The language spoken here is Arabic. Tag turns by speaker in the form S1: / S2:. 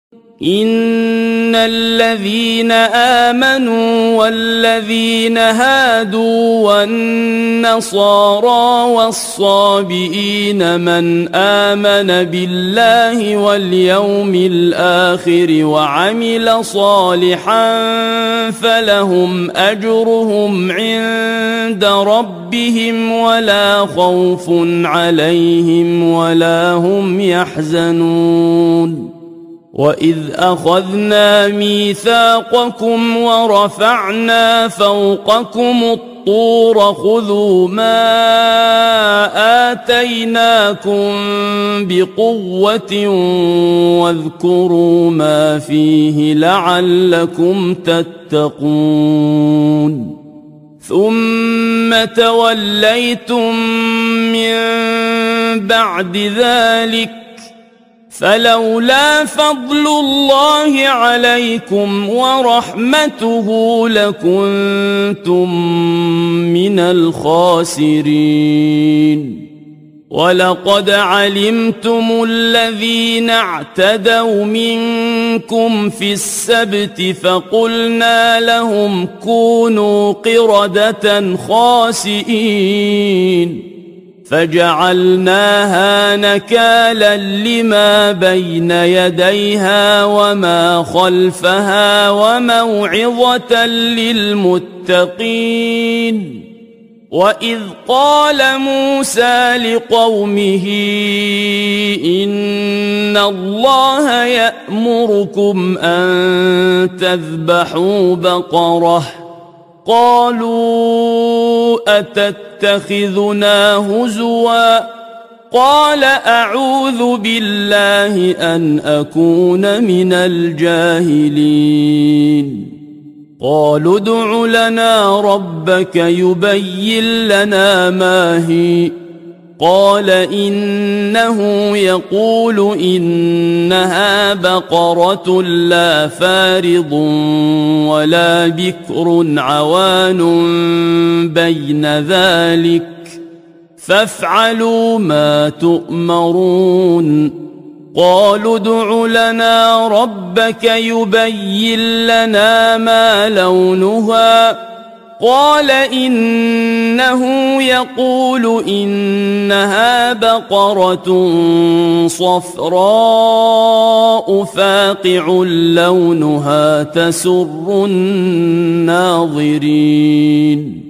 S1: إن الذين آمنوا والذين هادوا والنصارى والصابئين من آمن بالله واليوم الآخر وعمل صالحا فلهم أجرهم عند ربهم ولا خوف عليهم ولا هم يحزنون وإذ أخذنا ميثاقكم ورفعنا فوقكم الطور خذوا ما آتيناكم بقوة واذكروا ما فيه لعلكم تتقون ثم توليتم من بعد ذلك فلولا فضل الله عليكم ورحمته لكنتم من الخاسرين ولقد علمتم الذين اعتدوا منكم في السبت فقلنا لهم كونوا قردة خاسئين فجعلناها نكالا لما بين يديها وما خلفها وموعظة للمتقين وإذ قال موسى لقومه إن الله يأمركم أن تذبحوا بقرة قالوا أتتخذنا هزوا قال أعوذ بالله أن أكون من الجاهلين قالوا ادع لنا ربك يبين لنا ما هي قال إنه يقول إنها بقرة لا فارض ولا بكر عوان بين ذلك فافعلوا ما تؤمرون قالوا ادع لنا ربك يبين لنا ما لونها قال إنه يقول إنها بقرة صفراء فاقع لونها تسر الناظرين